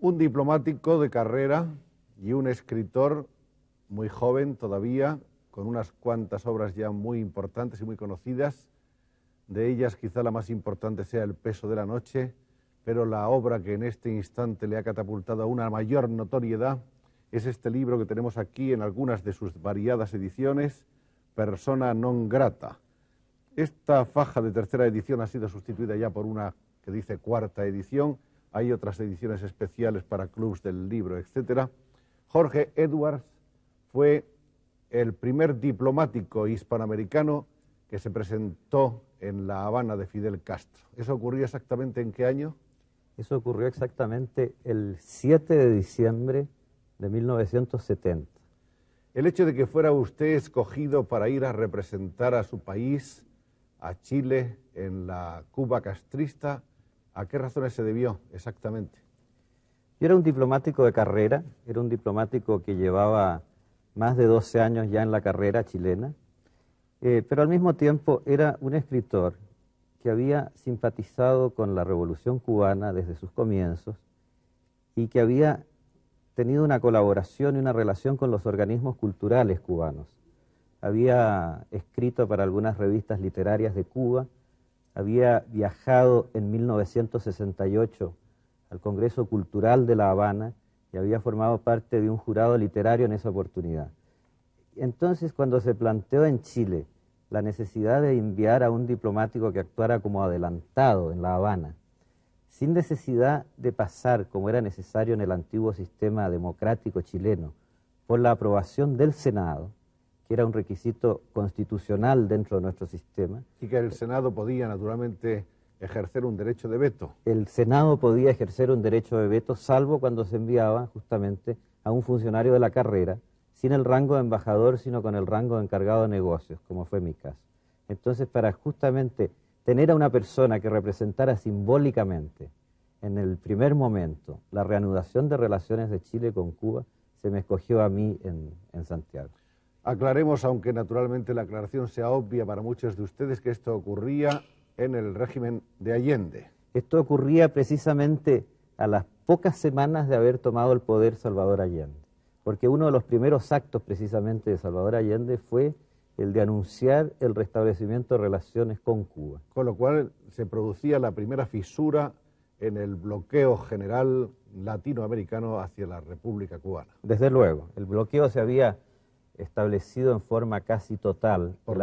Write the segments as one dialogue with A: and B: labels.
A: Un diplomático de carrera y un escritor muy joven todavía, con unas cuantas obras ya muy importantes y muy conocidas. De ellas quizá la más importante sea El peso de la noche, pero la obra que en este instante le ha catapultado a una mayor notoriedad es este libro que tenemos aquí en algunas de sus variadas ediciones, Persona non grata. Esta faja de tercera edición ha sido sustituida ya por una que dice cuarta edición. Hay otras ediciones especiales para clubs del libro, etc. Jorge Edwards fue el primer diplomático hispanoamericano que se presentó en La Habana de Fidel Castro. ¿Eso ocurrió exactamente en qué año?
B: Eso ocurrió exactamente el 7 de diciembre de 1970.
A: El hecho de que fuera usted escogido para ir a representar a su país, a Chile, en la Cuba castrista, ¿a qué razones se debió exactamente?
B: Yo era un diplomático de carrera, era un diplomático que llevaba más de 12 años ya en la carrera chilena, pero al mismo tiempo era un escritor que había simpatizado con la Revolución Cubana desde sus comienzos y que había tenido una colaboración y una relación con los organismos culturales cubanos. Había escrito para algunas revistas literarias de Cuba, había viajado en 1968 al Congreso Cultural de La Habana y había formado parte de un jurado literario en esa oportunidad. Entonces, cuando se planteó en Chile la necesidad de enviar a un diplomático que actuara como adelantado en La Habana, sin necesidad de pasar, como era necesario en el antiguo sistema democrático chileno, por la aprobación del Senado, que era un requisito constitucional dentro de nuestro sistema.
A: Y que el Senado podía, naturalmente, ejercer un derecho de veto.
B: El Senado podía ejercer un derecho de veto, salvo cuando se enviaba justamente a un funcionario de la carrera, sin el rango de embajador, sino con el rango de encargado de negocios, como fue mi caso. Entonces, para justamente tener a una persona que representara simbólicamente, en el primer momento, la reanudación de relaciones de Chile con Cuba, se me escogió a mí en Santiago.
A: Aclaremos, aunque naturalmente la aclaración sea obvia para muchos de ustedes, que esto ocurría en el régimen de Allende.
B: Esto ocurría precisamente a las pocas semanas de haber tomado el poder Salvador Allende, porque uno de los primeros actos precisamente de Salvador Allende fue el de anunciar el restablecimiento de relaciones con Cuba.
A: Con lo cual se producía la primera fisura en el bloqueo general latinoamericano hacia la República Cubana.
B: Desde luego, el bloqueo se había establecido en forma casi total
A: por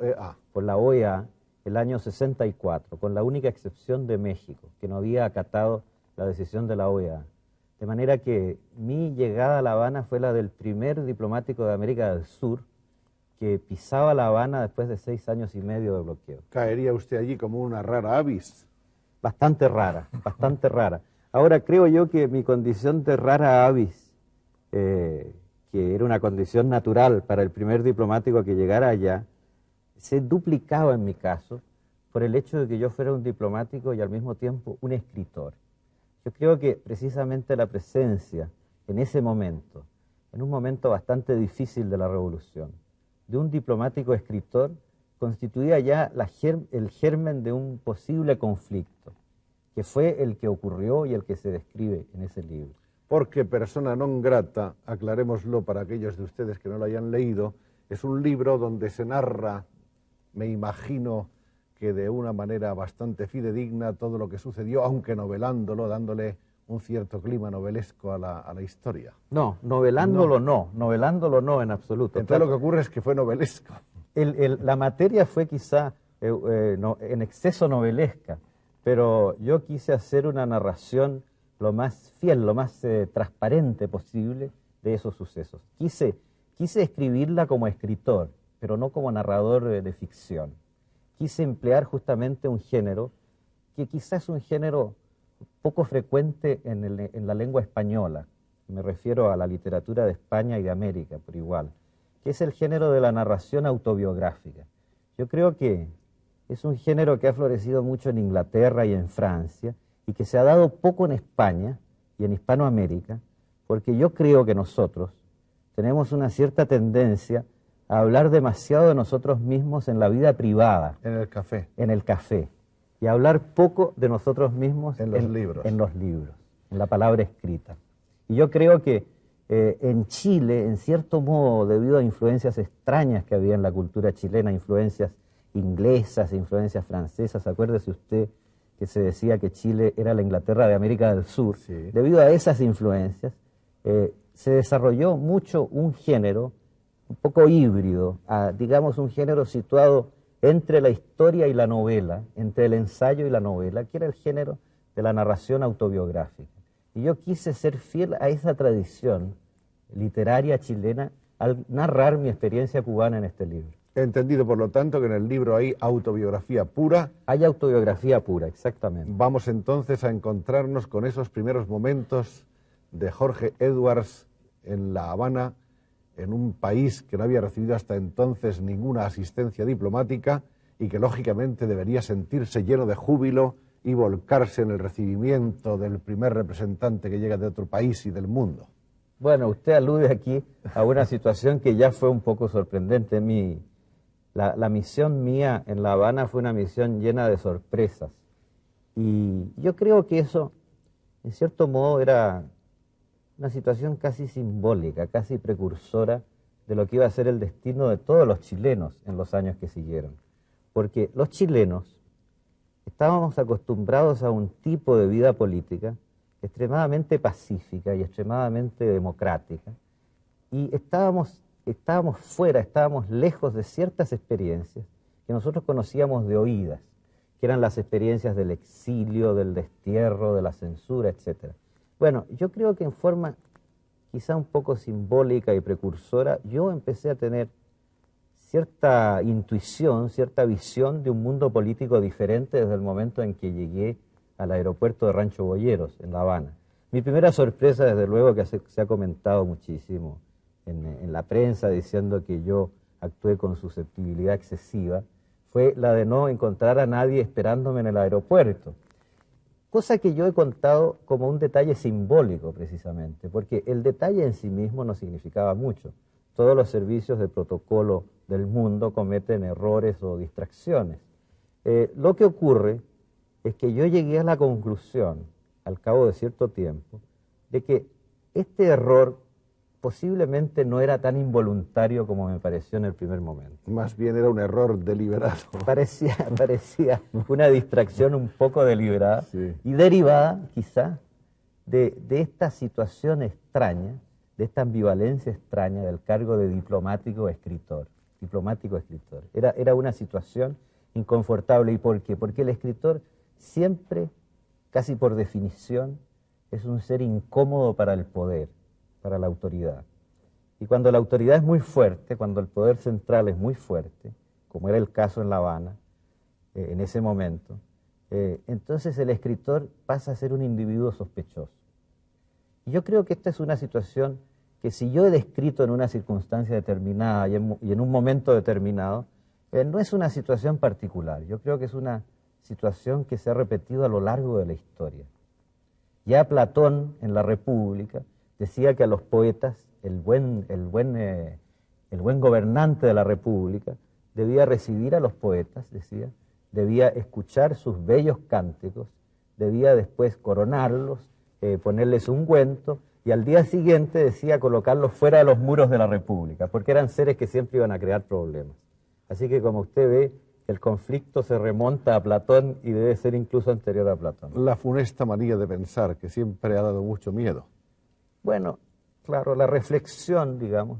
A: la
B: OEA el año 64, con la única excepción de México, que no había acatado la decisión de la OEA. De manera que mi llegada a La Habana fue la del primer diplomático de América del Sur que pisaba La Habana después de 6 años y medio de bloqueo.
A: ¿Caería usted allí como una rara avis?
B: Bastante rara, bastante rara. Ahora, creo yo que mi condición de rara avis, que era una condición natural para el primer diplomático que llegara allá, se duplicaba en mi caso por el hecho de que yo fuera un diplomático y al mismo tiempo un escritor. Yo creo que precisamente la presencia en ese momento, en un momento bastante difícil de la revolución, de un diplomático escritor, constituía ya el germen de un posible conflicto, que fue el que ocurrió y el que se describe en ese libro.
A: Porque Persona non grata, aclarémoslo para aquellos de ustedes que no lo hayan leído, es un libro donde se narra, me imagino que de una manera bastante fidedigna, todo lo que sucedió, aunque novelándolo, dándole un cierto clima novelesco a la historia.
B: No, novelándolo no en absoluto.
A: Entonces lo que ocurre es que fue novelesco.
B: La materia fue quizá en exceso novelesca, pero yo quise hacer una narración lo más fiel, lo más transparente posible de esos sucesos. Quise escribirla como escritor, pero no como narrador de ficción. Quise emplear justamente un género que quizás es un género poco frecuente en la lengua española. Me refiero a la literatura de España y de América por igual, que es el género de la narración autobiográfica. Yo creo que es un género que ha florecido mucho en Inglaterra y en Francia, y que se ha dado poco en España y en Hispanoamérica, porque yo creo que nosotros tenemos una cierta tendencia a hablar demasiado de nosotros mismos en la vida privada.
A: En el café.
B: En el café. Y a hablar poco de nosotros mismos
A: en los libros.
B: En los libros. en la palabra escrita. Y yo creo que en Chile, en cierto modo, debido a influencias extrañas que había en la cultura chilena, influencias inglesas, influencias francesas, acuérdese usted que se decía que Chile era la Inglaterra de América del Sur,
A: Sí.
B: debido a esas influencias, se desarrolló mucho un género un poco híbrido, digamos un género situado entre la historia y la novela, entre el ensayo y la novela, que era el género de la narración autobiográfica. Y yo quise ser fiel a esa tradición literaria chilena al narrar mi experiencia cubana en este libro.
A: He entendido, por lo tanto, que en el libro hay autobiografía pura.
B: Hay autobiografía pura, exactamente.
A: Vamos entonces a encontrarnos con esos primeros momentos de Jorge Edwards en La Habana, en un país que no había recibido hasta entonces ninguna asistencia diplomática y que lógicamente debería sentirse lleno de júbilo y volcarse en el recibimiento del primer representante que llega de otro país y del mundo.
B: Bueno, usted alude aquí a una situación que ya fue un poco sorprendente. La misión mía en La Habana fue una misión llena de sorpresas. Y yo creo que eso, en cierto modo, era una situación casi simbólica, casi precursora de lo que iba a ser el destino de todos los chilenos en los años que siguieron. Porque los chilenos estábamos acostumbrados a un tipo de vida política extremadamente pacífica y extremadamente democrática, y estábamos fuera, estábamos lejos de ciertas experiencias que nosotros conocíamos de oídas, que eran las experiencias del exilio, del destierro, de la censura, etc. Bueno, yo creo que en forma quizá un poco simbólica y precursora, yo empecé a tener cierta intuición, cierta visión de un mundo político diferente desde el momento en que llegué al aeropuerto de Rancho Boyeros, en La Habana. Mi primera sorpresa, desde luego, que se ha comentado muchísimo en la prensa, diciendo que yo actué con susceptibilidad excesiva, fue la de no encontrar a nadie esperándome en el aeropuerto. Cosa que yo he contado como un detalle simbólico, precisamente, porque el detalle en sí mismo no significaba mucho. Todos los servicios de protocolo del mundo cometen errores o distracciones. Lo que ocurre es que yo llegué a la conclusión, al cabo de cierto tiempo, de que este error posiblemente no era tan involuntario como me pareció en el primer momento.
A: Más bien era un error deliberado.
B: Parecía una distracción un poco deliberada,
A: Sí.
B: y derivada, quizá, de esta situación extraña, de esta ambivalencia extraña del cargo de diplomático-escritor. Era una situación inconfortable. ¿Y por qué? Porque el escritor siempre, casi por definición, es un ser incómodo para el poder, para la autoridad. Y cuando la autoridad es muy fuerte, cuando el poder central es muy fuerte, como era el caso en La Habana, en ese momento, entonces el escritor pasa a ser un individuo sospechoso. Y yo creo que esta es una situación que, si yo he descrito en una circunstancia determinada y en un momento determinado, no es una situación particular. Yo creo que es una situación que se ha repetido a lo largo de la historia. Ya Platón, en la República, decía que a los poetas, el buen gobernante de la República debía recibir a los poetas, decía, debía escuchar sus bellos cánticos, debía después coronarlos, ponerles ungüento, y al día siguiente decía colocarlos fuera de los muros de la República, porque eran seres que siempre iban a crear problemas. Así que, como usted ve, el conflicto se remonta a Platón y debe ser incluso anterior a Platón.
A: La funesta manía de pensar, que siempre ha dado mucho miedo.
B: Bueno, claro, la reflexión, digamos,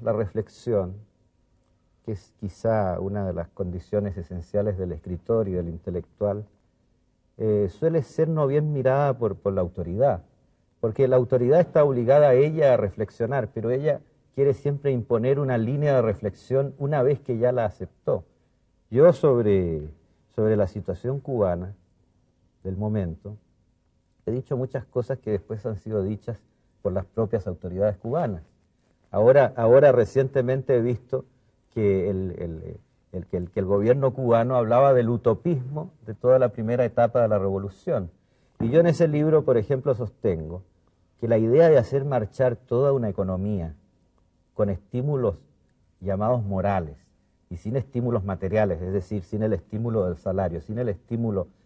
B: que es quizá una de las condiciones esenciales del escritor y del intelectual, suele ser no bien mirada por la autoridad, porque la autoridad está obligada a ella a reflexionar, pero ella quiere siempre imponer una línea de reflexión una vez que ya la aceptó. Yo sobre la situación cubana del momento he dicho muchas cosas que después han sido dichas por las propias autoridades cubanas. Ahora recientemente he visto que el gobierno cubano hablaba del utopismo de toda la primera etapa de la revolución. Y yo en ese libro, por ejemplo, sostengo que la idea de hacer marchar toda una economía con estímulos llamados morales y sin estímulos materiales, es decir, sin el estímulo del salario, sin el estímulo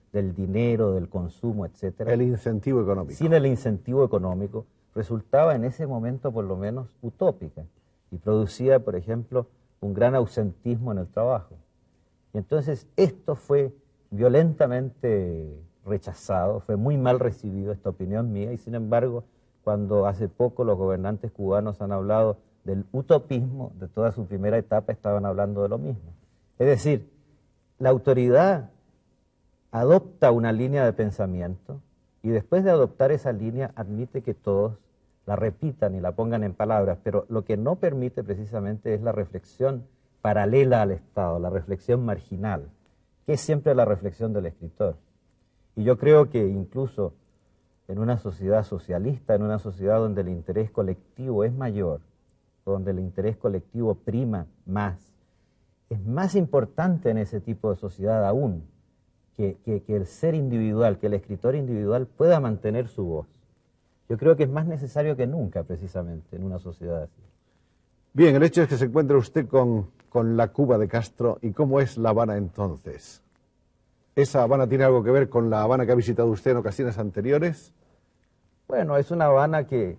B: del dinero, del consumo, etcétera.
A: El incentivo económico.
B: Sin el incentivo económico, resultaba en ese momento por lo menos utópica y producía, por ejemplo, un gran ausentismo en el trabajo. Y entonces esto fue violentamente rechazado, fue muy mal recibido esta opinión mía, y sin embargo, cuando hace poco los gobernantes cubanos han hablado del utopismo de toda su primera etapa, estaban hablando de lo mismo. Es decir, la autoridad adopta una línea de pensamiento y después de adoptar esa línea admite que todos la repitan y la pongan en palabras, pero lo que no permite precisamente es la reflexión paralela al Estado, la reflexión marginal, que es siempre la reflexión del escritor. Y yo creo que incluso en una sociedad socialista, en una sociedad donde el interés colectivo es mayor, donde el interés colectivo prima más, es más importante en ese tipo de sociedad aún que el ser individual, que el escritor individual pueda mantener su voz. Yo creo que es más necesario que nunca, precisamente, en una sociedad así.
A: Bien, el hecho es que se encuentra usted con la Cuba de Castro. ¿Y cómo es La Habana entonces? ¿Esa Habana tiene algo que ver con la Habana que ha visitado usted en ocasiones anteriores?
B: Bueno, es una Habana que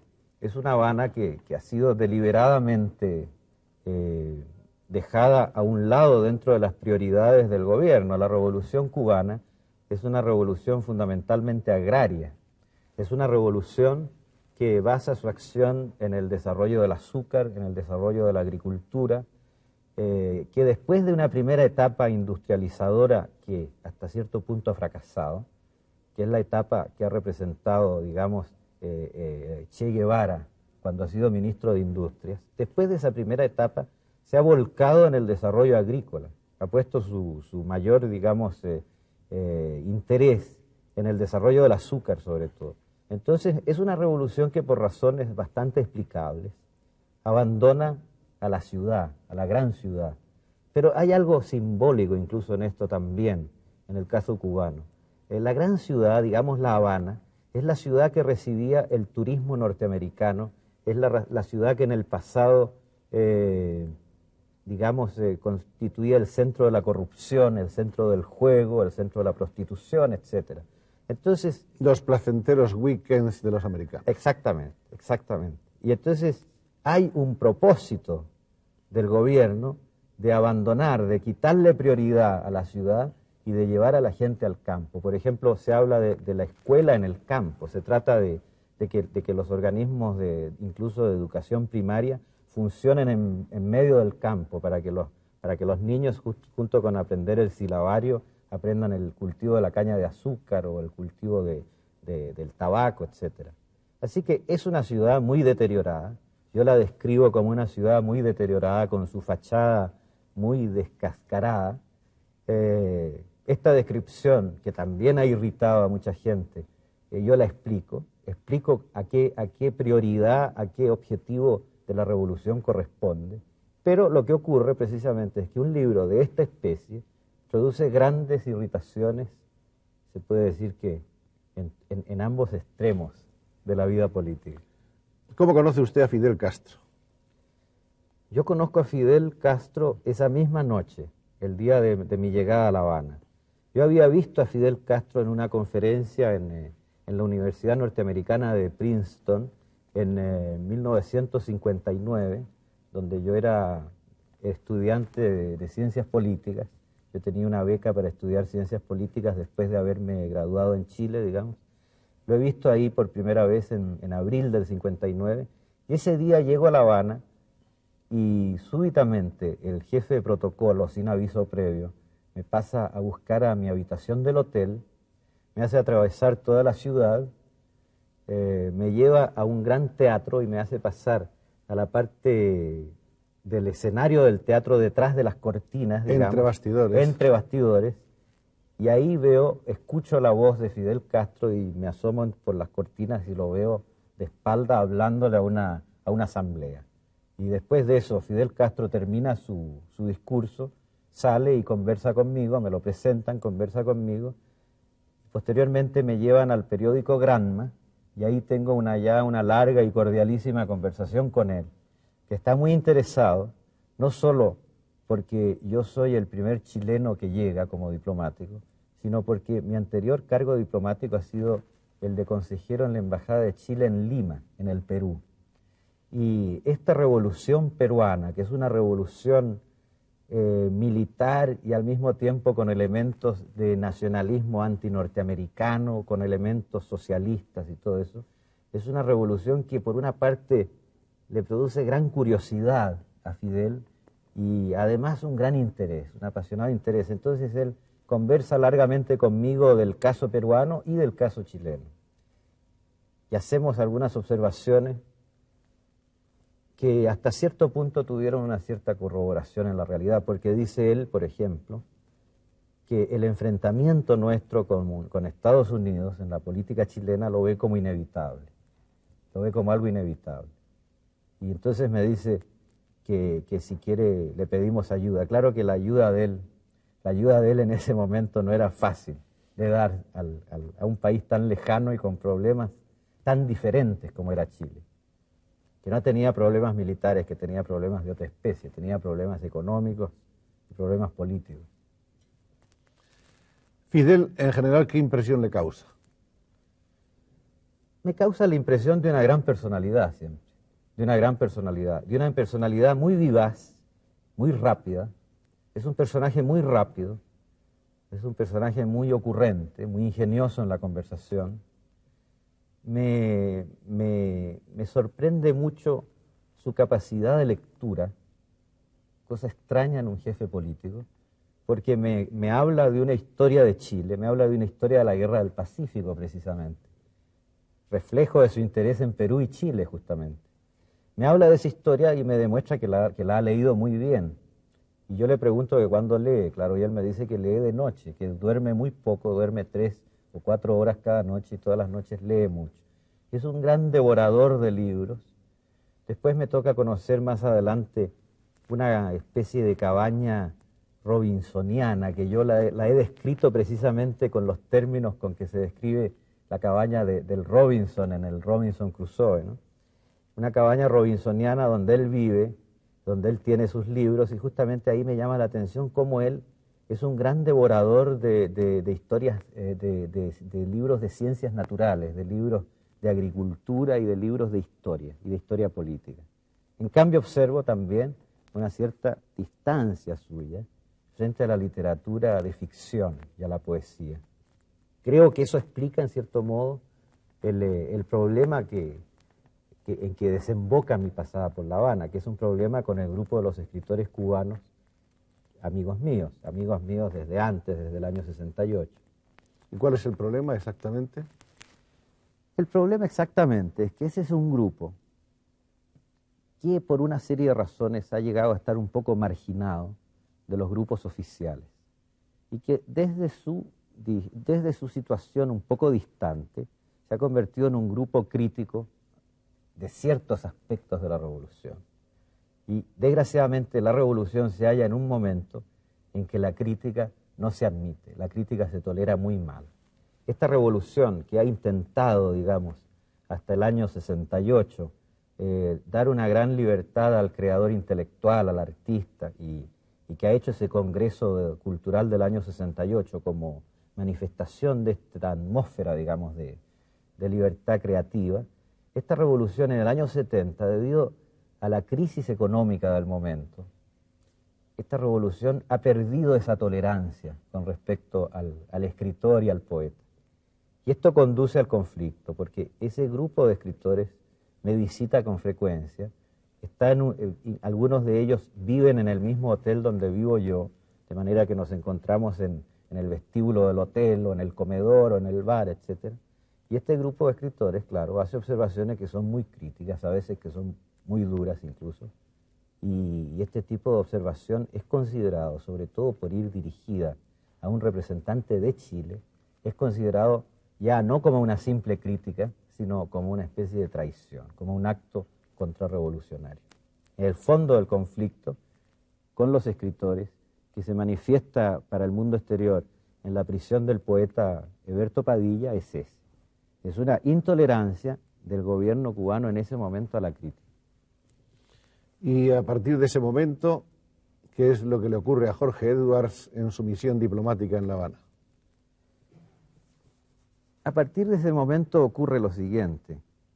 B: ha sido deliberadamente dejada a un lado dentro de las prioridades del gobierno. La revolución cubana es una revolución fundamentalmente agraria. Es una revolución que basa su acción en el desarrollo del azúcar, en el desarrollo de la agricultura, que después de una primera etapa industrializadora que hasta cierto punto ha fracasado, que es la etapa que ha representado, digamos, Che Guevara cuando ha sido ministro de Industrias, después de esa primera etapa se ha volcado en el desarrollo agrícola, ha puesto su mayor, digamos, interés en el desarrollo del azúcar sobre todo. Entonces es una revolución que por razones bastante explicables abandona a la ciudad, a la gran ciudad. Pero hay algo simbólico incluso en esto también, en el caso cubano. La gran ciudad, digamos La Habana, es la ciudad que recibía el turismo norteamericano, es la ciudad que en el pasado, digamos, constituía el centro de la corrupción, el centro del juego, el centro de la prostitución, etcétera. Entonces,
A: los placenteros weekends de los americanos.
B: Exactamente, exactamente. Y entonces hay un propósito del gobierno de abandonar, de quitarle prioridad a la ciudad y de llevar a la gente al campo. Por ejemplo, se habla de la escuela en el campo. Se trata de que los organismos incluso de educación primaria funcionen en medio del campo para que los niños, junto con aprender el silabario, aprendan el cultivo de la caña de azúcar o el cultivo del tabaco, etc. Así que es una ciudad muy deteriorada. Yo la describo como una ciudad muy deteriorada, con su fachada muy descascarada. Esta descripción, que también ha irritado a mucha gente, yo la explico a qué prioridad, a qué objetivo de la revolución corresponde. Pero lo que ocurre precisamente es que un libro de esta especie produce grandes irritaciones, se puede decir que en ambos extremos de la vida política.
A: ¿Cómo conoce usted a Fidel Castro?
B: Yo conozco a Fidel Castro esa misma noche, el día de mi llegada a La Habana. Yo había visto a Fidel Castro en una conferencia en la Universidad Norteamericana de Princeton en 1959, donde yo era estudiante de ciencias políticas. Yo tenía una beca para estudiar ciencias políticas después de haberme graduado en Chile, digamos. Lo he visto ahí por primera vez en abril del 59, y ese día llego a La Habana y súbitamente el jefe de protocolo, sin aviso previo, me pasa a buscar a mi habitación del hotel, me hace atravesar toda la ciudad, me lleva a un gran teatro y me hace pasar a la parte del escenario del teatro detrás de las cortinas, digamos,
A: entre bastidores.
B: Entre bastidores, y ahí escucho la voz de Fidel Castro y me asomo por las cortinas y lo veo de espalda hablándole a una asamblea. Y después de eso, Fidel Castro termina su discurso, sale y conversa conmigo, me lo presentan, conversa conmigo. Posteriormente me llevan al periódico Granma y ahí tengo ya una larga y cordialísima conversación con él, que está muy interesado, no solo porque yo soy el primer chileno que llega como diplomático, sino porque mi anterior cargo diplomático ha sido el de consejero en la Embajada de Chile en Lima, en el Perú. Y esta revolución peruana, que es una revolución militar y al mismo tiempo con elementos de nacionalismo antinorteamericano, con elementos socialistas y todo eso, es una revolución que por una parte le produce gran curiosidad a Fidel y además un gran interés, un apasionado interés. Entonces él conversa largamente conmigo del caso peruano y del caso chileno. Y hacemos algunas observaciones que hasta cierto punto tuvieron una cierta corroboración en la realidad, porque dice él, por ejemplo, que el enfrentamiento nuestro con Estados Unidos en la política chilena lo ve como inevitable, lo ve como algo inevitable. Y entonces me dice que si quiere le pedimos ayuda. Claro que la ayuda de él en ese momento no era fácil de dar a un país tan lejano y con problemas tan diferentes como era Chile, que no tenía problemas militares, que tenía problemas de otra especie, tenía problemas económicos y problemas políticos.
A: Fidel, en general, ¿qué impresión le causa?
B: Me causa la impresión de una gran personalidad siempre, de una personalidad muy vivaz, muy rápida. Es un personaje muy rápido, es un personaje muy ocurrente, muy ingenioso en la conversación. Me sorprende mucho su capacidad de lectura, cosa extraña en un jefe político, porque me habla de una historia de Chile, me habla de una historia de la Guerra del Pacífico precisamente, reflejo de su interés en Perú y Chile justamente. Me habla de esa historia y me demuestra que la ha leído muy bien. Y yo le pregunto que cuándo lee, claro, y él me dice que lee de noche, que duerme muy poco, duerme 3 o 4 horas cada noche y todas las noches lee mucho. Es un gran devorador de libros. Después me toca conocer más adelante una especie de cabaña robinsoniana, que yo la he descrito precisamente con los términos con que se describe la cabaña del Robinson en el Robinson Crusoe, ¿no? Una cabaña robinsoniana donde él vive, donde él tiene sus libros, y justamente ahí me llama la atención cómo él es un gran devorador de historias, de libros de ciencias naturales, de libros de agricultura y de libros de historia política. En cambio observo también una cierta distancia suya frente a la literatura de ficción y a la poesía. Creo que eso explica en cierto modo el problema en que desemboca mi pasada por La Habana, que es un problema con el grupo de los escritores cubanos, amigos míos desde antes, desde el año 68.
A: ¿Y cuál es el problema exactamente?
B: El problema exactamente es que ese es un grupo que por una serie de razones ha llegado a estar un poco marginado de los grupos oficiales y que desde su situación un poco distante se ha convertido en un grupo crítico de ciertos aspectos de la revolución. Y desgraciadamente la revolución se halla en un momento en que la crítica no se admite, la crítica se tolera muy mal. Esta revolución que ha intentado, digamos, hasta el año 68, dar una gran libertad al creador intelectual, al artista, y que ha hecho ese Congreso Cultural del año 68 como manifestación de esta atmósfera, digamos, de libertad creativa. Esta revolución en el año 70, debido a la crisis económica del momento, esta revolución ha perdido esa tolerancia con respecto al escritor y al poeta. Y esto conduce al conflicto, porque ese grupo de escritores me visita con frecuencia, algunos de ellos viven en el mismo hotel donde vivo yo, de manera que nos encontramos en el vestíbulo del hotel, o en el comedor, o en el bar, etc. Y este grupo de escritores, claro, hace observaciones que son muy críticas, a veces que son muy duras incluso, y este tipo de observación es considerado, sobre todo por ir dirigida a un representante de Chile, es considerado ya no como una simple crítica, sino como una especie de traición, como un acto contrarrevolucionario. En el fondo del conflicto con los escritores, que se manifiesta para el mundo exterior en la prisión del poeta Eberto Padilla, es ese. Es una intolerancia del gobierno cubano en ese momento a la crítica.
A: Y a partir de ese momento, ¿qué es lo que le ocurre a Jorge Edwards en su misión diplomática en La Habana?
B: A partir de ese momento ocurre lo siguiente.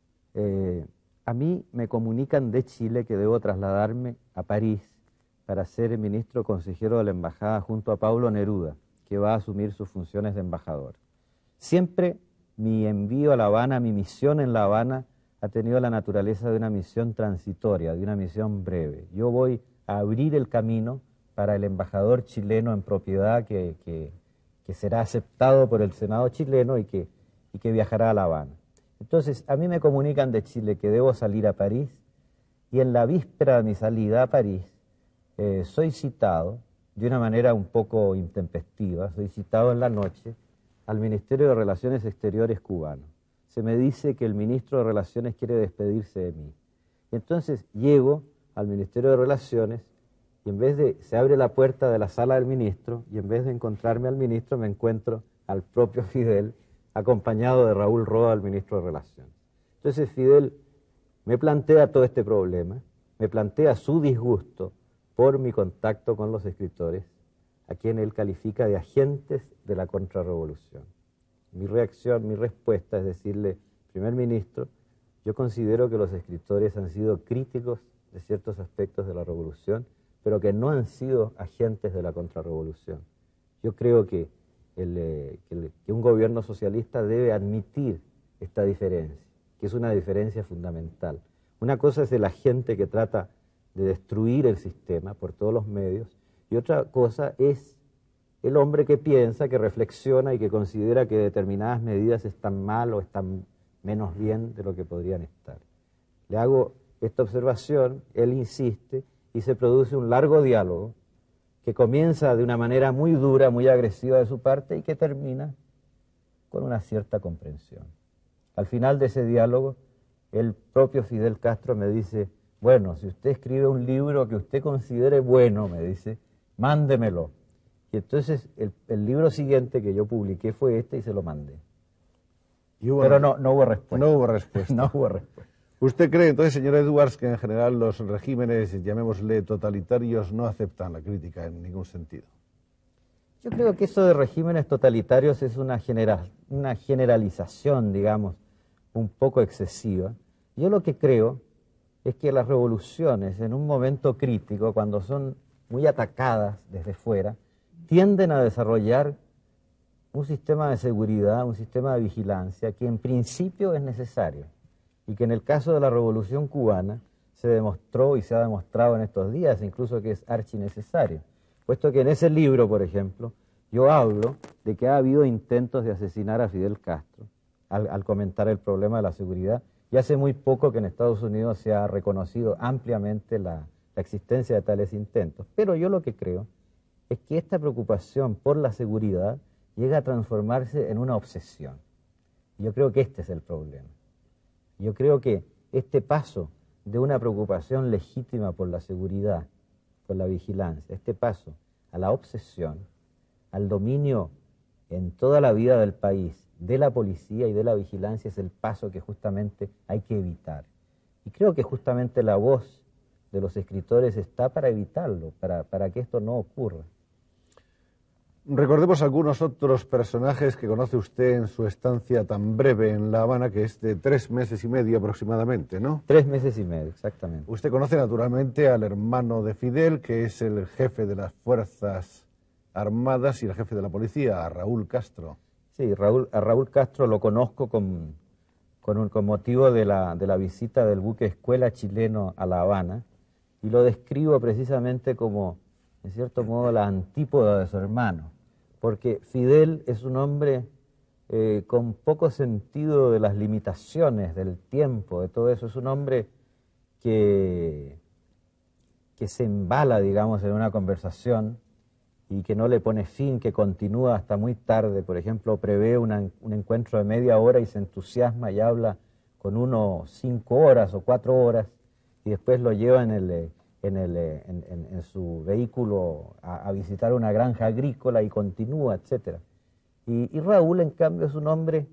B: A mí me comunican de Chile que debo trasladarme a París para ser ministro consejero de la embajada junto a Pablo Neruda, que va a asumir sus funciones de embajador. Siempre mi envío a La Habana, mi misión en La Habana, ha tenido la naturaleza de una misión transitoria, de una misión breve. Yo voy a abrir el camino para el embajador chileno en propiedad que será aceptado por el Senado chileno y que viajará a La Habana. Entonces, a mí me comunican de Chile que debo salir a París y en la víspera de mi salida a París soy citado, de una manera un poco intempestiva, soy citado en la noche al Ministerio de Relaciones Exteriores cubano. Se me dice que el ministro de Relaciones quiere despedirse de mí. Y entonces llego al Ministerio de Relaciones y se abre la puerta de la sala del ministro y en vez de encontrarme al ministro me encuentro al propio Fidel acompañado de Raúl Roa, el ministro de Relaciones. Entonces Fidel me plantea todo este problema, me plantea su disgusto por mi contacto con los escritores, a quien él califica de agentes de la contrarrevolución. Mi reacción, mi respuesta es decirle, primer ministro, yo considero que los escritores han sido críticos de ciertos aspectos de la revolución, pero que no han sido agentes de la contrarrevolución. Yo creo que un gobierno socialista debe admitir esta diferencia, que es una diferencia fundamental. Una cosa es el agente que trata de destruir el sistema por todos los medios, y otra cosa es el hombre que piensa, que reflexiona y que considera que determinadas medidas están mal o están menos bien de lo que podrían estar. Le hago esta observación, él insiste y se produce un largo diálogo que comienza de una manera muy dura, muy agresiva de su parte y que termina con una cierta comprensión. Al final de ese diálogo, el propio Fidel Castro me dice, bueno, si usted escribe un libro que usted considere bueno, me dice, mándemelo. Y entonces el libro siguiente que yo publiqué fue este y se lo mandé. Pero no hubo respuesta.
A: No hubo respuesta.
B: No hubo respuesta.
A: ¿Usted cree entonces, señor Edwards, que en general los regímenes, llamémosle totalitarios, no aceptan la crítica en ningún sentido?
B: Yo creo que eso de regímenes totalitarios es una generalización, digamos, un poco excesiva. Yo lo que creo es que las revoluciones, en un momento crítico, cuando son muy atacadas desde fuera, tienden a desarrollar un sistema de seguridad, un sistema de vigilancia que en principio es necesario y que en el caso de la Revolución Cubana se demostró y se ha demostrado en estos días incluso que es archinecesario, puesto que en ese libro, por ejemplo, yo hablo de que ha habido intentos de asesinar a Fidel Castro al comentar el problema de la seguridad, y hace muy poco que en Estados Unidos se ha reconocido ampliamente la existencia de tales intentos. Pero yo lo que creo es que esta preocupación por la seguridad llega a transformarse en una obsesión. Yo creo que este es el problema. Yo creo que este paso de una preocupación legítima por la seguridad, por la vigilancia, este paso a la obsesión, al dominio en toda la vida del país de la policía y de la vigilancia, es el paso que justamente hay que evitar. Y creo que justamente la voz de los escritores está para evitarlo, para que esto no ocurra.
A: Recordemos algunos otros personajes que conoce usted en su estancia tan breve en La Habana, que es de 3 meses y medio aproximadamente, ¿no?
B: 3 meses y medio, exactamente.
A: Usted conoce naturalmente al hermano de Fidel, que es el jefe de las Fuerzas Armadas y el jefe de la policía, a Raúl Castro.
B: Sí, a Raúl Castro lo conozco con motivo de la visita del buque escuela chileno a La Habana, y lo describo precisamente como, en cierto modo, la antípoda de su hermano, porque Fidel es un hombre con poco sentido de las limitaciones, del tiempo, de todo eso. Es un hombre que se embala, digamos, en una conversación y que no le pone fin, que continúa hasta muy tarde. Por ejemplo, prevé un encuentro de media hora y se entusiasma y habla con uno 5 horas o 4 horas, y después lo lleva en su vehículo a visitar una granja agrícola y continúa, etc. Y Raúl, en cambio, es un hombre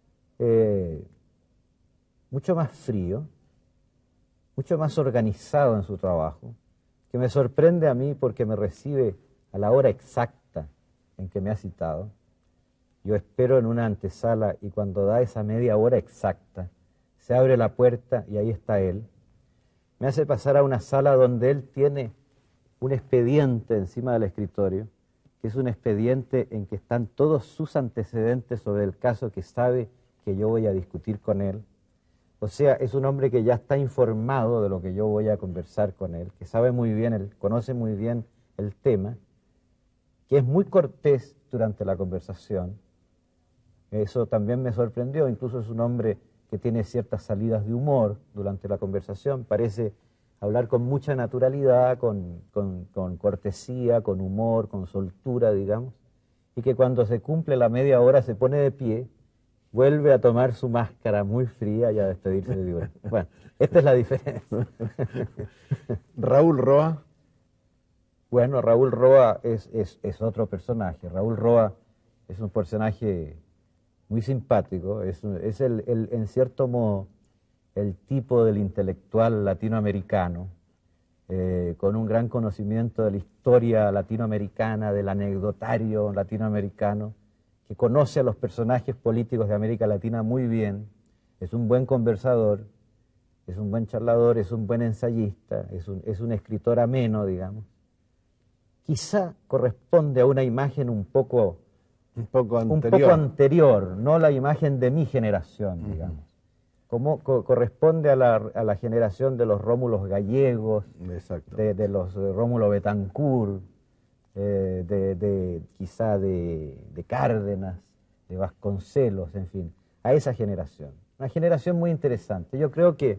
B: mucho más frío, mucho más organizado en su trabajo, que me sorprende a mí porque me recibe a la hora exacta en que me ha citado. yo espero en una antesala y cuando da esa media hora exacta, se abre la puerta y ahí está él. Me hace pasar a una sala donde él tiene un expediente encima del escritorio, que es un expediente en que están todos sus antecedentes sobre el caso que sabe que yo voy a discutir con él. O sea, es un hombre que ya está informado de lo que yo voy a conversar con él, que sabe muy bien, conoce muy bien el tema, que es muy cortés durante la conversación. Eso también me sorprendió, incluso es un hombre que tiene ciertas salidas de humor durante la conversación, parece hablar con mucha naturalidad, con cortesía, con humor, con soltura, digamos, y que cuando se cumple la media hora se pone de pie, vuelve a tomar su máscara muy fría y a despedirse de Dios. Bueno, esta es la diferencia.
A: Raúl Roa.
B: Bueno, Raúl Roa es otro personaje. Raúl Roa es un personaje muy simpático, es en cierto modo el tipo del intelectual latinoamericano, con un gran conocimiento de la historia latinoamericana, del anecdotario latinoamericano, que conoce a los personajes políticos de América Latina muy bien, es un buen conversador, es un buen charlador, es un buen ensayista, es un escritor ameno, digamos. Quizá corresponde a una imagen un poco anterior, no la imagen de mi generación, digamos. Como corresponde a la generación de los Rómulos gallegos, de los Rómulo Betancourt, quizá de Cárdenas, de Vasconcelos, en fin, a esa generación. Una generación muy interesante. Yo creo que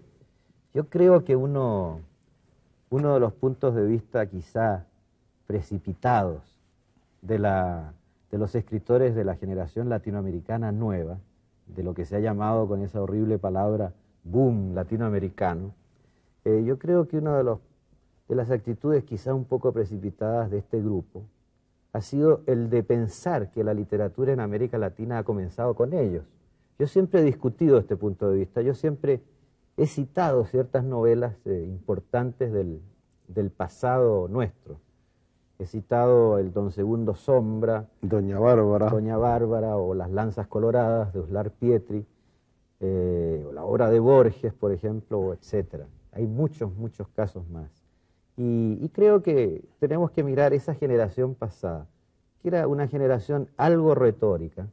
B: uno de los puntos de vista quizá precipitados de los escritores de la generación latinoamericana nueva, de lo que se ha llamado con esa horrible palabra boom latinoamericano, yo creo que una de las actitudes quizá un poco precipitadas de este grupo ha sido el de pensar que la literatura en América Latina ha comenzado con ellos. Yo siempre he discutido este punto de vista, yo siempre he citado ciertas novelas importantes del pasado nuestro. He citado el Don Segundo Sombra,
A: Doña Bárbara
B: o Las Lanzas Coloradas de Uslar Pietri, o la obra de Borges, por ejemplo, etc. Hay muchos casos más. Y creo que tenemos que mirar esa generación pasada, que era una generación algo retórica,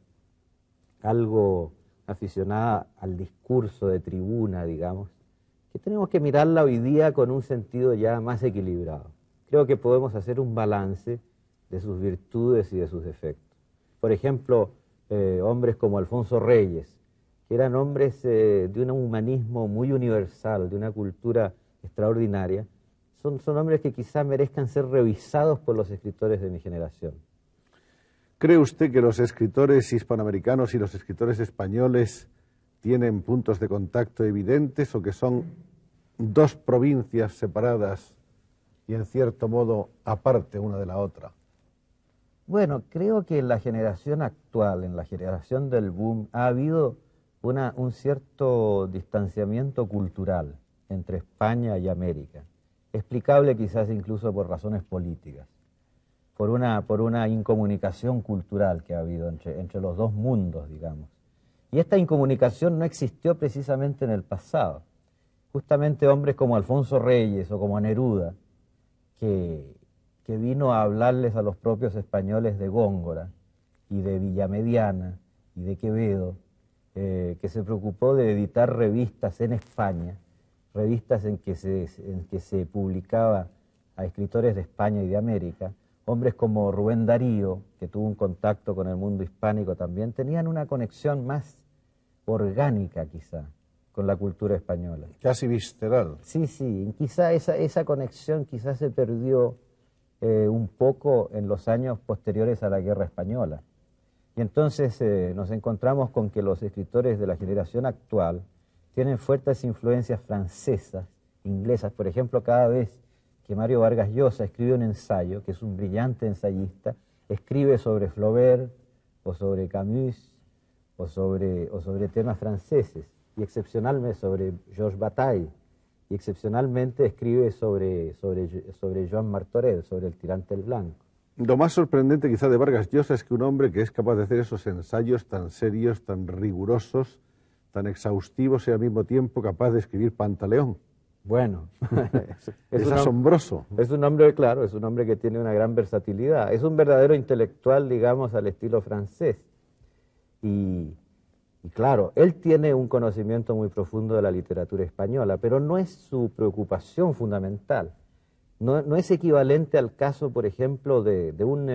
B: algo aficionada al discurso de tribuna, digamos, que tenemos que mirarla hoy día con un sentido ya más equilibrado. Creo que podemos hacer un balance de sus virtudes y de sus defectos. Por ejemplo, hombres como Alfonso Reyes, que eran hombres de un humanismo muy universal, de una cultura extraordinaria, son hombres que quizá merezcan ser revisados por los escritores de mi generación.
A: ¿Cree usted que los escritores hispanoamericanos y los escritores españoles tienen puntos de contacto evidentes o que son dos provincias separadas y en cierto modo aparte una de la otra?
B: Bueno, creo que en la generación actual, en la generación del boom, ha habido un cierto distanciamiento cultural entre España y América, explicable quizás incluso por razones políticas, por una incomunicación cultural que ha habido entre los dos mundos, digamos. Y esta incomunicación no existió precisamente en el pasado. Justamente hombres como Alfonso Reyes o como Neruda, que vino a hablarles a los propios españoles de Góngora y de Villamediana y de Quevedo, que se preocupó de editar revistas en España, revistas en que se publicaba a escritores de España y de América. Hombres como Rubén Darío, que tuvo un contacto con el mundo hispánico también, tenían una conexión más orgánica quizá con la cultura española.
A: Casi visceral.
B: Sí, quizá esa conexión quizás se perdió un poco en los años posteriores a la Guerra Española. Y entonces nos encontramos con que los escritores de la generación actual tienen fuertes influencias francesas, inglesas. Por ejemplo, cada vez que Mario Vargas Llosa escribe un ensayo, que es un brillante ensayista, escribe sobre Flaubert o sobre Camus o sobre temas franceses, y excepcionalmente sobre Georges Bataille, y excepcionalmente escribe sobre Joan Martorell, sobre El tirante el blanco.
A: Lo más sorprendente quizá de Vargas Llosa es que un hombre que es capaz de hacer esos ensayos tan serios, tan rigurosos, tan exhaustivos, sea al mismo tiempo capaz de escribir Pantaleón.
B: Bueno,
A: es asombroso.
B: Es un hombre, claro, es un hombre que tiene una gran versatilidad. Es un verdadero intelectual, digamos, al estilo francés. Y claro, él tiene un conocimiento muy profundo de la literatura española, pero no es su preocupación fundamental. No es equivalente al caso, por ejemplo, de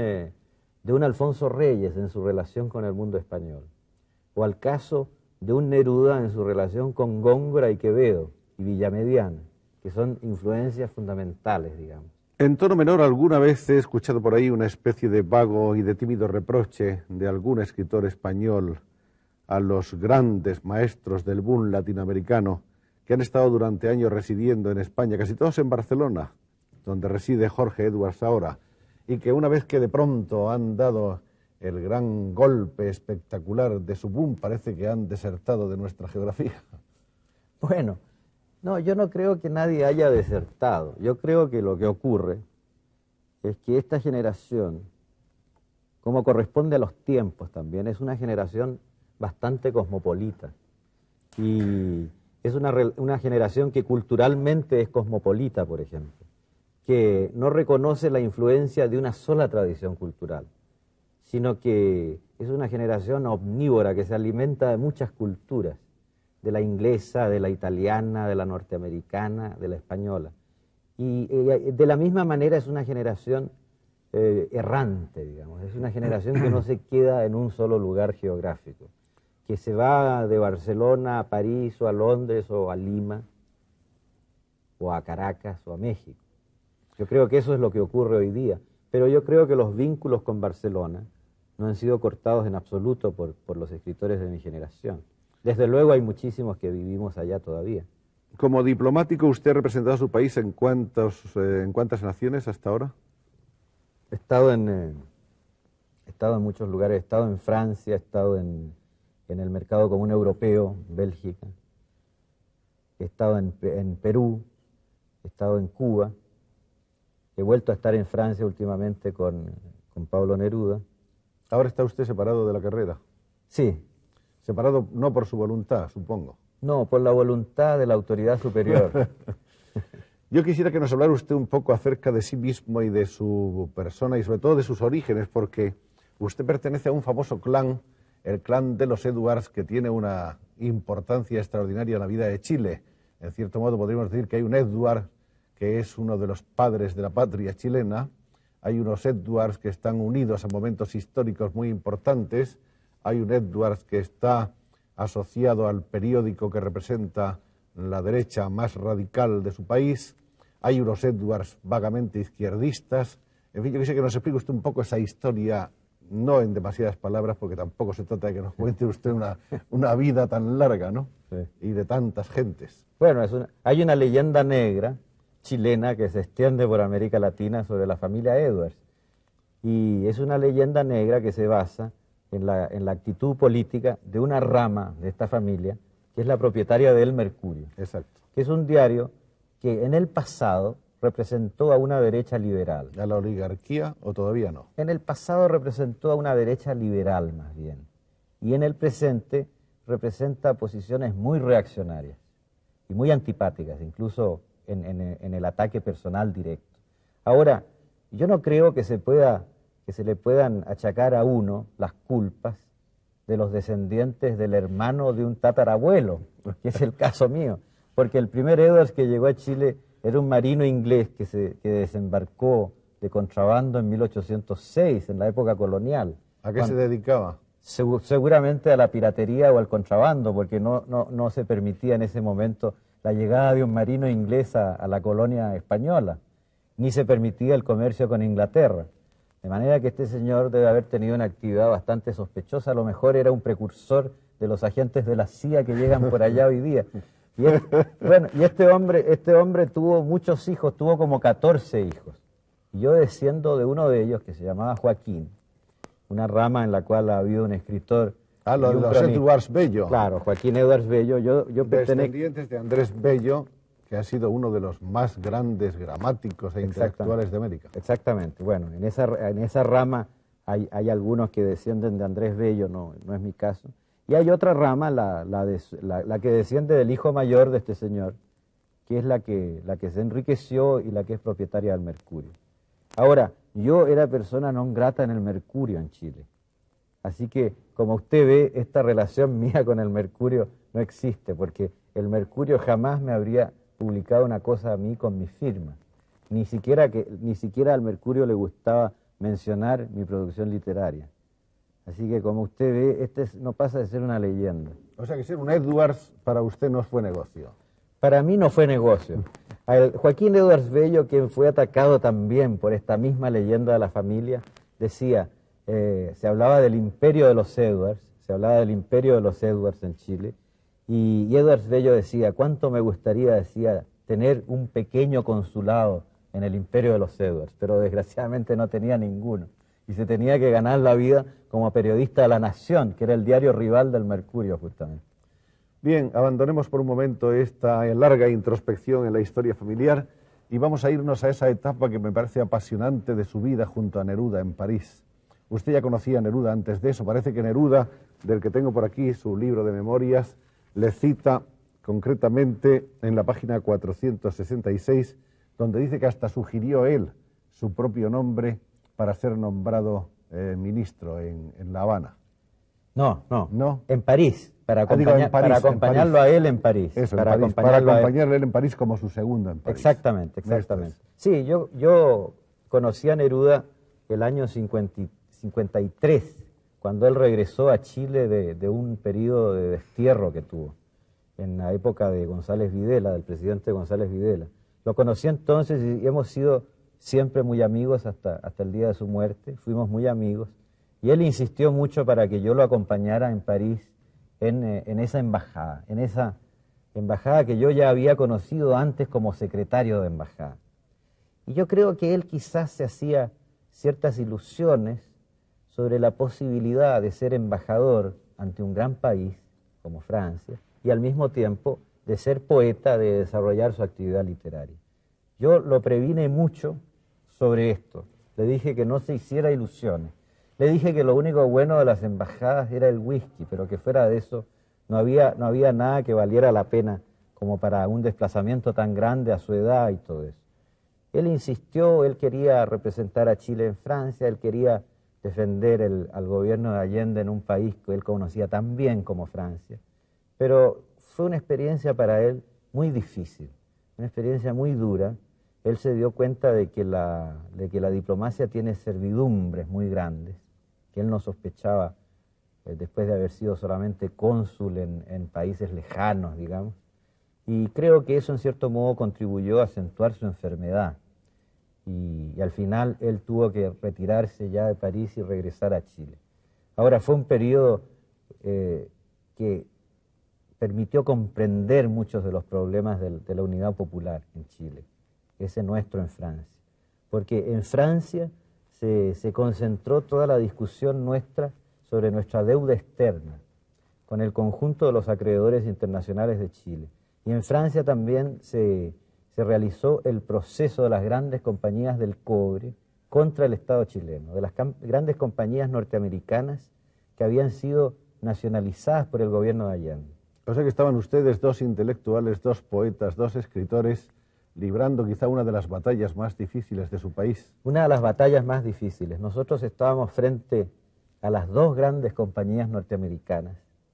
B: un Alfonso Reyes en su relación con el mundo español, o al caso de un Neruda en su relación con Góngora y Quevedo y Villamediana, que son influencias fundamentales, digamos.
A: En tono menor, alguna vez he escuchado por ahí una especie de vago y de tímido reproche de algún escritor español a los grandes maestros del boom latinoamericano que han estado durante años residiendo en España, casi todos en Barcelona, donde reside Jorge Edwards ahora, y que una vez que de pronto han dado el gran golpe espectacular de su boom, parece que han desertado de nuestra geografía.
B: Bueno, no, yo no creo que nadie haya desertado. Yo creo que lo que ocurre es que esta generación, como corresponde a los tiempos también, es una generación bastante cosmopolita. Y es una generación que culturalmente es cosmopolita, por ejemplo, que no reconoce la influencia de una sola tradición cultural, sino que es una generación omnívora que se alimenta de muchas culturas, de la inglesa, de la italiana, de la norteamericana, de la española. Y de la misma manera es una generación errante, digamos, es una generación que no se queda en un solo lugar geográfico, que se va de Barcelona a París o a Londres o a Lima o a Caracas o a México. Yo creo que eso es lo que ocurre hoy día, pero yo creo que los vínculos con Barcelona no han sido cortados en absoluto por los escritores de mi generación. Desde luego hay muchísimos que vivimos allá todavía.
A: Como diplomático, ¿usted ha representado a su país en cuántas naciones hasta ahora?
B: He estado en muchos lugares, he estado en Francia, he estado en el mercado común europeo, Bélgica, he estado en Perú, he estado en Cuba, he vuelto a estar en Francia últimamente con Pablo Neruda.
A: ¿Ahora está usted separado de la carrera?
B: Sí.
A: Separado no por su voluntad, supongo.
B: No, por la voluntad de la autoridad superior.
A: Yo quisiera que nos hablara usted un poco acerca de sí mismo y de su persona y sobre todo de sus orígenes, porque usted pertenece a un famoso clan, el clan de los Edwards, que tiene una importancia extraordinaria en la vida de Chile. En cierto modo podríamos decir que hay un Edward que es uno de los padres de la patria chilena, hay unos Edwards que están unidos a momentos históricos muy importantes, hay un Edwards que está asociado al periódico que representa la derecha más radical de su país, hay unos Edwards vagamente izquierdistas. En fin, yo quisiera que nos explique usted un poco esa historia, no en demasiadas palabras, porque tampoco se trata de que nos cuente usted una vida tan larga, ¿no? Sí. Y de tantas gentes.
B: Bueno, hay una leyenda negra chilena que se extiende por América Latina sobre la familia Edwards. Y es una leyenda negra que se basa en la actitud política de una rama de esta familia, que es la propietaria de El Mercurio.
A: Exacto.
B: Que es un diario que en el pasado representó a una derecha liberal.
A: ¿A la oligarquía o todavía no?
B: En el pasado representó a una derecha liberal, más bien. Y en el presente representa posiciones muy reaccionarias y muy antipáticas, incluso en el ataque personal directo. Ahora, yo no creo que se le puedan achacar a uno las culpas de los descendientes del hermano de un tatarabuelo, que es el caso mío, porque el primer Edwards que llegó a Chile era un marino inglés que desembarcó de contrabando en 1806, en la época colonial.
A: ¿A qué se dedicaba?
B: Seguramente a la piratería o al contrabando, porque no se permitía en ese momento la llegada de un marino inglés a la colonia española, ni se permitía el comercio con Inglaterra. De manera que este señor debe haber tenido una actividad bastante sospechosa, a lo mejor era un precursor de los agentes de la CIA que llegan por allá hoy día. Y este hombre tuvo muchos hijos, tuvo como 14 hijos. Y yo desciendo de uno de ellos que se llamaba Joaquín, una rama en la cual ha habido un escritor.
A: Los Edwards Bello.
B: Claro, Joaquín Edwards Bello. Yo
A: descendientes de Andrés Bello, que ha sido uno de los más grandes gramáticos e intelectuales de América.
B: Exactamente. Bueno, en esa rama hay algunos que descienden de Andrés Bello, no es mi caso. Y hay otra rama, la que desciende del hijo mayor de este señor, que es la que se enriqueció y la que es propietaria del Mercurio. Ahora, yo era persona non grata en el Mercurio en Chile. Así que, como usted ve, esta relación mía con el Mercurio no existe, porque el Mercurio jamás me habría publicado una cosa a mí con mi firma. Ni siquiera al Mercurio le gustaba mencionar mi producción literaria. Así que, como usted ve, no pasa de ser una leyenda.
A: O sea que ser un Edwards para usted no fue negocio.
B: Para mí no fue negocio. Joaquín Edwards Bello, quien fue atacado también por esta misma leyenda de la familia, decía, se hablaba del imperio de los Edwards, en Chile, y Edwards Bello decía, cuánto me gustaría, decía, tener un pequeño consulado en el imperio de los Edwards, pero desgraciadamente no tenía ninguno, y se tenía que ganar la vida como periodista de La Nación, que era el diario rival del Mercurio, justamente.
A: Bien, abandonemos por un momento esta larga introspección en la historia familiar y vamos a irnos a esa etapa que me parece apasionante de su vida junto a Neruda en París. Usted ya conocía a Neruda antes de eso. Parece que Neruda, del que tengo por aquí su libro de memorias, le cita concretamente en la página 466, donde dice que hasta sugirió él su propio nombre para ser nombrado ministro en La Habana.
B: No, en París, para acompañarlo a él en París.
A: Eso, para acompañarle él en París como su segundo en París.
B: Exactamente. Sí, yo conocí a Neruda el año 53, cuando él regresó a Chile de un periodo de destierro que tuvo, en la época de González Videla, del presidente González Videla. Lo conocí entonces y hemos sido siempre muy amigos hasta el día de su muerte, fuimos muy amigos. Y él insistió mucho para que yo lo acompañara en París en esa embajada que yo ya había conocido antes como secretario de embajada. Y yo creo que él quizás se hacía ciertas ilusiones sobre la posibilidad de ser embajador ante un gran país como Francia y al mismo tiempo de ser poeta, de desarrollar su actividad literaria. Yo lo previne mucho sobre esto, le dije que no se hiciera ilusiones. Le dije que lo único bueno de las embajadas era el whisky, pero que fuera de eso no había nada que valiera la pena como para un desplazamiento tan grande a su edad y todo eso. Él insistió, él quería representar a Chile en Francia, él quería defender al gobierno de Allende en un país que él conocía tan bien como Francia, pero fue una experiencia para él muy difícil, una experiencia muy dura. Él se dio cuenta de que la diplomacia tiene servidumbres muy grandes, que él no sospechaba después de haber sido solamente cónsul en países lejanos, digamos. Y creo que eso en cierto modo contribuyó a acentuar su enfermedad. Y al final él tuvo que retirarse ya de París y regresar a Chile. Ahora fue un periodo que permitió comprender muchos de los problemas de la unidad popular en Chile, ese nuestro en Francia. Porque en Francia se concentró toda la discusión nuestra sobre nuestra deuda externa con el conjunto de los acreedores internacionales de Chile. Y en Francia también se realizó el proceso de las grandes compañías del cobre contra el Estado chileno, de las grandes compañías norteamericanas que habían sido nacionalizadas por el gobierno de Allende.
A: O sea que estaban ustedes dos intelectuales, dos poetas, dos escritores, librando quizá una de las batallas más difíciles de su país.
B: Una de las batallas más difíciles. Nosotros estábamos frente a las dos grandes compañías norteamericanas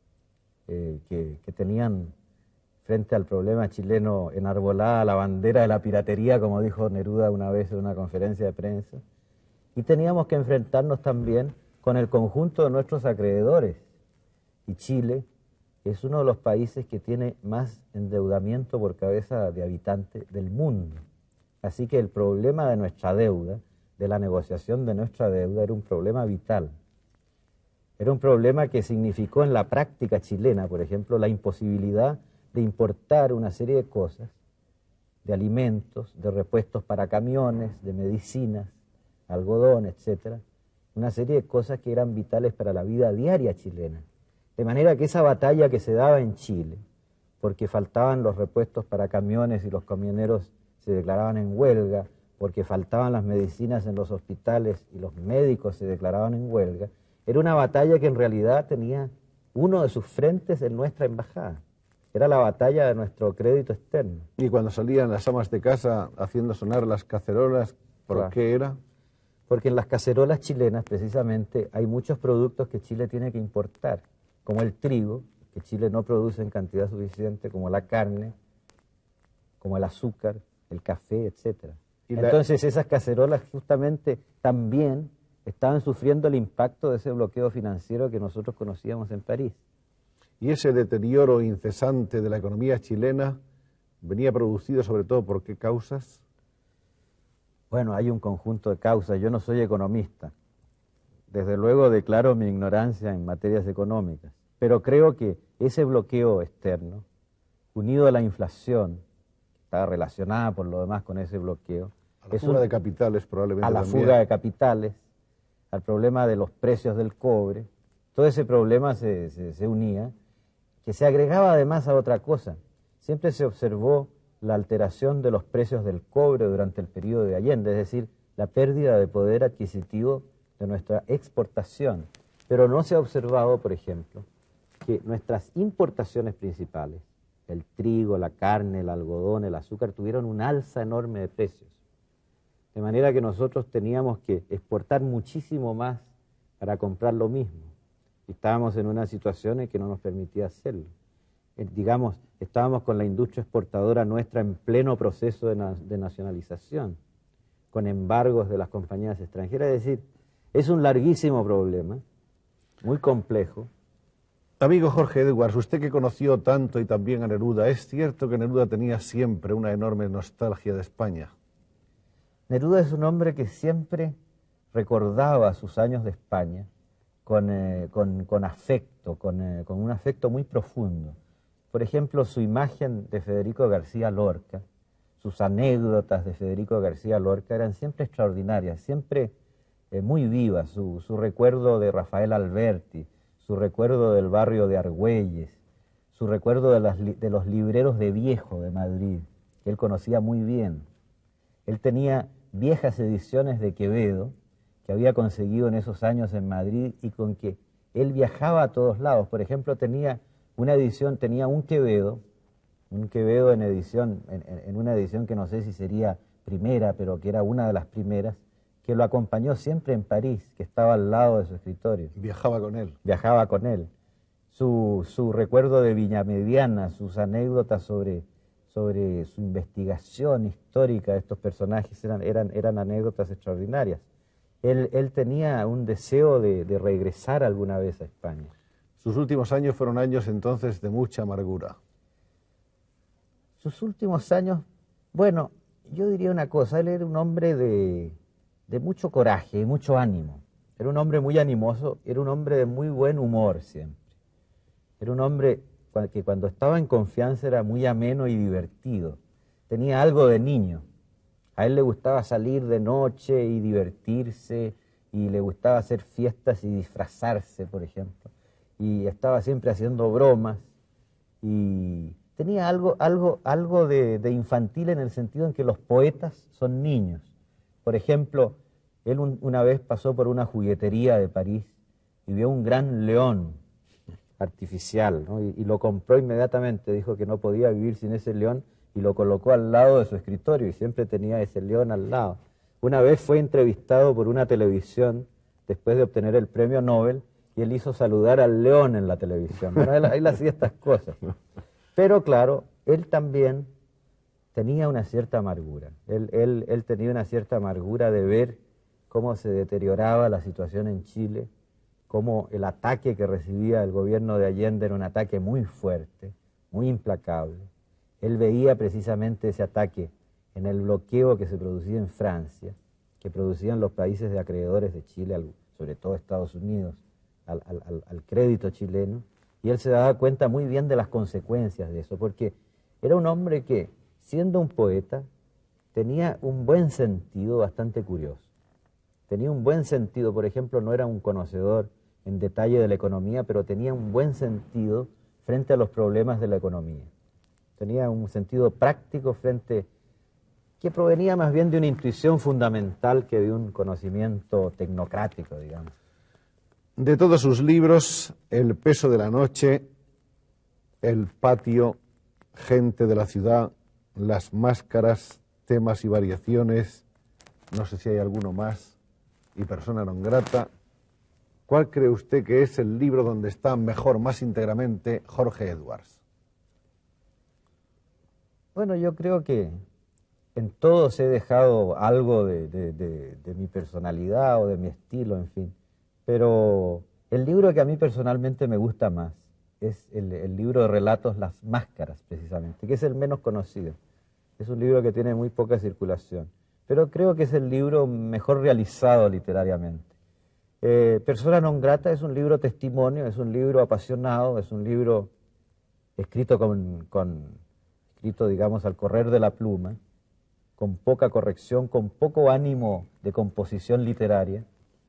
B: que tenían frente al problema chileno enarbolada la bandera de la piratería, como dijo Neruda una vez en una conferencia de prensa, y teníamos que enfrentarnos también con el conjunto de nuestros acreedores. Y Chile es uno de los países que tiene más endeudamiento por cabeza de habitante del mundo. Así que el problema de nuestra deuda, de la negociación de nuestra deuda, era un problema vital. Era un problema que significó en la práctica chilena, por ejemplo, la imposibilidad de importar una serie de cosas, de alimentos, de repuestos para camiones, de medicinas, algodón, etc. Una serie de cosas que eran vitales para la vida diaria chilena. De manera que esa batalla que se daba en Chile porque faltaban los repuestos para camiones y los camioneros se declaraban en huelga, porque faltaban las medicinas en los hospitales y los médicos se declaraban en huelga, era una batalla que en realidad tenía uno de sus frentes en nuestra embajada. Era la batalla de nuestro crédito externo.
A: Y cuando salían las amas de casa haciendo sonar las cacerolas, ¿por
B: Claro.
A: qué era?
B: Porque en las cacerolas chilenas, precisamente, hay muchos productos que Chile tiene que importar, como el trigo, que Chile no produce en cantidad suficiente, como la carne, como el azúcar, el café, etc. Entonces esas cacerolas justamente también estaban sufriendo el impacto de ese bloqueo financiero que nosotros conocíamos en París.
A: Y ese deterioro incesante de la economía chilena venía producido sobre todo por qué causas.
B: Bueno, hay un conjunto de causas. Yo no soy economista. Desde luego declaro mi ignorancia en materias económicas. Pero creo que ese bloqueo externo, unido a la inflación, que estaba relacionada por lo demás con ese bloqueo,
A: A la fuga de capitales probablemente
B: a la
A: también.
B: fuga de capitales, al problema de los precios del cobre, todo ese problema se unía, que se agregaba además a otra cosa. Siempre se observó la alteración de los precios del cobre durante el periodo de Allende, es decir, la pérdida de poder adquisitivo de nuestra exportación. Pero no se ha observado, por ejemplo, que nuestras importaciones principales, el trigo, la carne, el algodón, el azúcar, tuvieron un alza enorme de precios. De manera que nosotros teníamos que exportar muchísimo más para comprar lo mismo. Y estábamos en una situación en que no nos permitía hacerlo. Digamos, estábamos con la industria exportadora nuestra en pleno proceso de nacionalización, con embargos de las compañías extranjeras. Es decir, es un larguísimo problema, muy complejo.
A: Amigo Jorge Edwards, usted que conoció tanto y también a Neruda, ¿es cierto que Neruda tenía siempre una enorme nostalgia de España?
B: Neruda es un hombre que siempre recordaba sus años de España con afecto, con un afecto muy profundo. Por ejemplo, su imagen de Federico García Lorca, sus anécdotas de Federico García Lorca eran siempre extraordinarias, siempre muy vivas. Su recuerdo de Rafael Alberti, su recuerdo del barrio de Argüelles, su recuerdo de los libreros de Viejo de Madrid, que él conocía muy bien. Él tenía viejas ediciones de Quevedo, que había conseguido en esos años en Madrid y con que él viajaba a todos lados. Por ejemplo, tenía una edición, tenía un Quevedo en edición, en una edición que no sé si sería primera, pero que era una de las primeras, que lo acompañó siempre en París, que estaba al lado de su escritorio.
A: Viajaba con él.
B: Viajaba con él. Su recuerdo de Viñamediana, sus anécdotas sobre su investigación histórica de estos personajes eran anécdotas extraordinarias. Él tenía un deseo de regresar alguna vez a España.
A: Sus últimos años fueron años entonces de mucha amargura.
B: Sus últimos años, bueno, yo diría una cosa, él era un hombre de mucho coraje y mucho ánimo. Era un hombre muy animoso, era un hombre de muy buen humor siempre. Era un hombre que cuando estaba en confianza era muy ameno y divertido. Tenía algo de niño. A él le gustaba salir de noche y divertirse, y le gustaba hacer fiestas y disfrazarse, por ejemplo. Y estaba siempre haciendo bromas, y tenía algo de infantil en el sentido en que los poetas son niños. Por ejemplo, él una vez pasó por una juguetería de París y vio un gran león artificial, ¿no? Y lo compró inmediatamente, dijo que no podía vivir sin ese león y lo colocó al lado de su escritorio y siempre tenía ese león al lado. Una vez fue entrevistado por una televisión después de obtener el premio Nobel y él hizo saludar al león en la televisión. Bueno, él hacía estas cosas. Pero claro, él también tenía una cierta amargura. Él tenía una cierta amargura de ver cómo se deterioraba la situación en Chile, cómo el ataque que recibía el gobierno de Allende era un ataque muy fuerte, muy implacable. Él veía precisamente ese ataque en el bloqueo que se producía en Francia, que producían los países de acreedores de Chile, sobre todo Estados Unidos, al crédito chileno, y él se daba cuenta muy bien de las consecuencias de eso, porque era un hombre que, siendo un poeta, tenía un buen sentido bastante curioso. Tenía un buen sentido, por ejemplo, no era un conocedor en detalle de la economía, pero tenía un buen sentido frente a los problemas de la economía. tenía un sentido práctico que provenía más bien de una intuición fundamental que de un conocimiento tecnocrático, digamos.
A: De todos sus libros, El peso de la noche, El patio, Gente de la ciudad, Las máscaras, Temas y variaciones, no sé si hay alguno más, y Persona non grata, ¿cuál cree usted que es el libro donde está mejor, más íntegramente, Jorge Edwards?
B: Bueno, yo creo que en todos he dejado algo de mi personalidad o de mi estilo, en fin. Pero el libro que a mí personalmente me gusta más es el libro de relatos Las máscaras, precisamente, que es el menos conocido. Es un libro que tiene muy poca circulación, pero creo que es el libro mejor realizado literariamente. Persona non grata es un libro testimonio, es un libro apasionado, es un libro escrito escrito, digamos, al correr de la pluma, con poca corrección, con poco ánimo de composición literaria,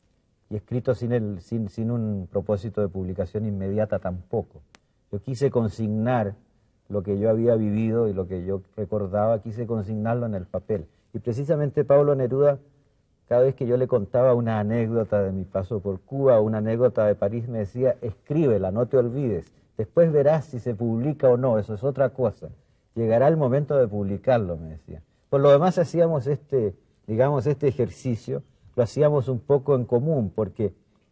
B: y escrito sin un propósito de publicación inmediata tampoco. Yo quise consignar lo que yo había vivido y lo que yo recordaba, quise consignarlo en el papel. Y precisamente Pablo Neruda, cada vez que yo le contaba una anécdota de mi paso por Cuba o una anécdota de París, me decía, escríbela, no te olvides, después verás si se publica o no, eso es otra cosa. Llegará el momento de publicarlo, me decía. Por lo demás hacíamos este ejercicio, lo hacíamos un poco en común, porque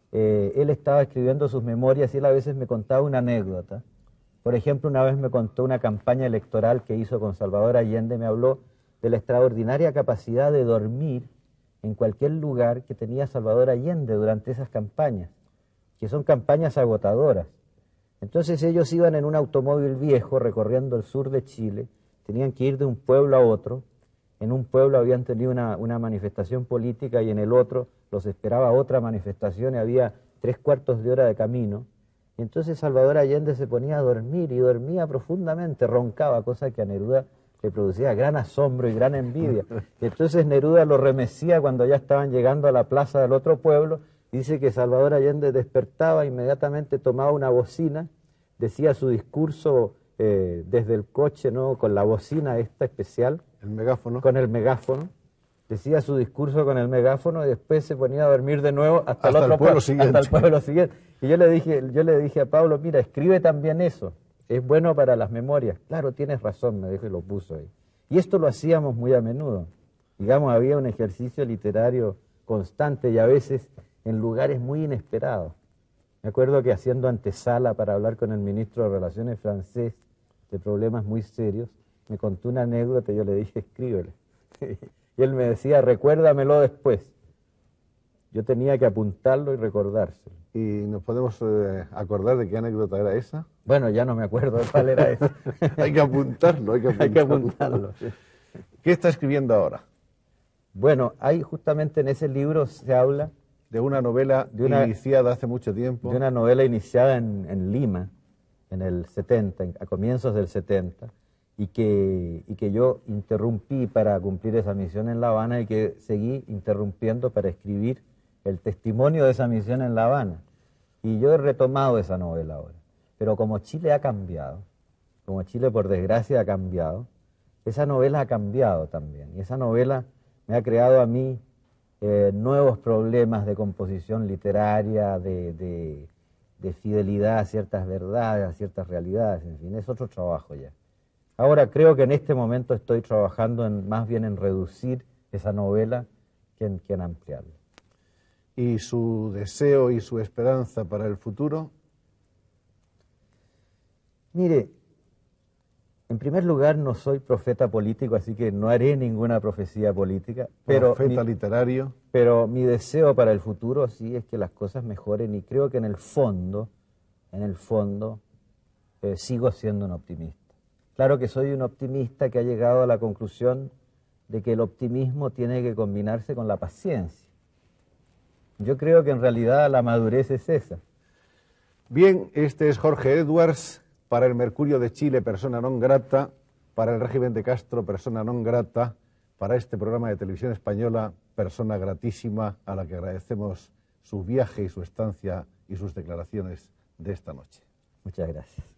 B: él estaba escribiendo sus memorias y él a veces me contaba una anécdota. Por ejemplo, una vez me contó una campaña electoral que hizo con Salvador Allende, me habló de la extraordinaria capacidad de dormir en cualquier lugar que tenía Salvador Allende durante esas campañas, que son campañas agotadoras. Entonces ellos iban en un automóvil viejo recorriendo el sur de Chile, tenían que ir de un pueblo a otro. En un pueblo habían tenido una manifestación política y en el otro los esperaba otra manifestación y había 3/4 de hora de camino. Y entonces Salvador Allende se ponía a dormir y dormía profundamente, roncaba, cosa que a Neruda le producía gran asombro y gran envidia. Y entonces Neruda lo remecía cuando ya estaban llegando a la plaza del otro pueblo. Dice que Salvador Allende despertaba, inmediatamente tomaba una bocina, decía su discurso desde el coche, ¿no?, con la bocina esta especial.
A: El megáfono.
B: Con el megáfono. Decía su discurso con el megáfono y después se ponía a dormir de nuevo hasta el otro pueblo siguiente. Hasta el pueblo siguiente. Y yo le dije a Pablo, mira, escribe también eso, es bueno para las memorias. Claro, tienes razón, me dijo y lo puso ahí. Y esto lo hacíamos muy a menudo. Digamos, había un ejercicio literario constante y a veces en lugares muy inesperados. Me acuerdo que haciendo antesala para hablar con el ministro de Relaciones francés de problemas muy serios, me contó una anécdota y yo le dije, escríbele. Y él me decía, recuérdamelo después. Yo tenía que apuntarlo y recordárselo.
A: ¿Y nos podemos acordar de qué anécdota era esa?
B: Bueno, ya no me acuerdo de cuál era esa.
A: Hay que apuntarlo, hay que apuntarlo.
B: Hay que apuntarlo.
A: ¿Qué está escribiendo ahora?
B: Bueno, ahí justamente en ese libro se habla...
A: De una novela iniciada hace mucho tiempo.
B: De una novela iniciada en Lima, en el 70, a comienzos del 70, y que yo interrumpí para cumplir esa misión en La Habana y que seguí interrumpiendo para escribir el testimonio de esa misión en La Habana. Y yo he retomado esa novela ahora. Pero como Chile ha cambiado, como Chile por desgracia ha cambiado, esa novela ha cambiado también. Y esa novela me ha creado a mí nuevos problemas de composición literaria, de fidelidad a ciertas verdades, a ciertas realidades, en fin, es otro trabajo ya. Ahora creo que en este momento estoy trabajando más bien en reducir esa novela que en ampliarla.
A: ¿Y su deseo y su esperanza para el futuro?
B: Mire, en primer lugar no soy profeta político, así que no haré ninguna profecía política.
A: Profeta literario.
B: Pero mi deseo para el futuro sí es que las cosas mejoren y creo que en el fondo, sigo siendo un optimista. Claro que soy un optimista que ha llegado a la conclusión de que el optimismo tiene que combinarse con la paciencia. Yo creo que en realidad la madurez es esa.
A: Bien, este es Jorge Edwards, para el Mercurio de Chile, persona non grata, para el régimen de Castro, persona non grata, para este programa de televisión española, persona gratísima, a la que agradecemos su viaje y su estancia y sus declaraciones de esta noche.
B: Muchas gracias.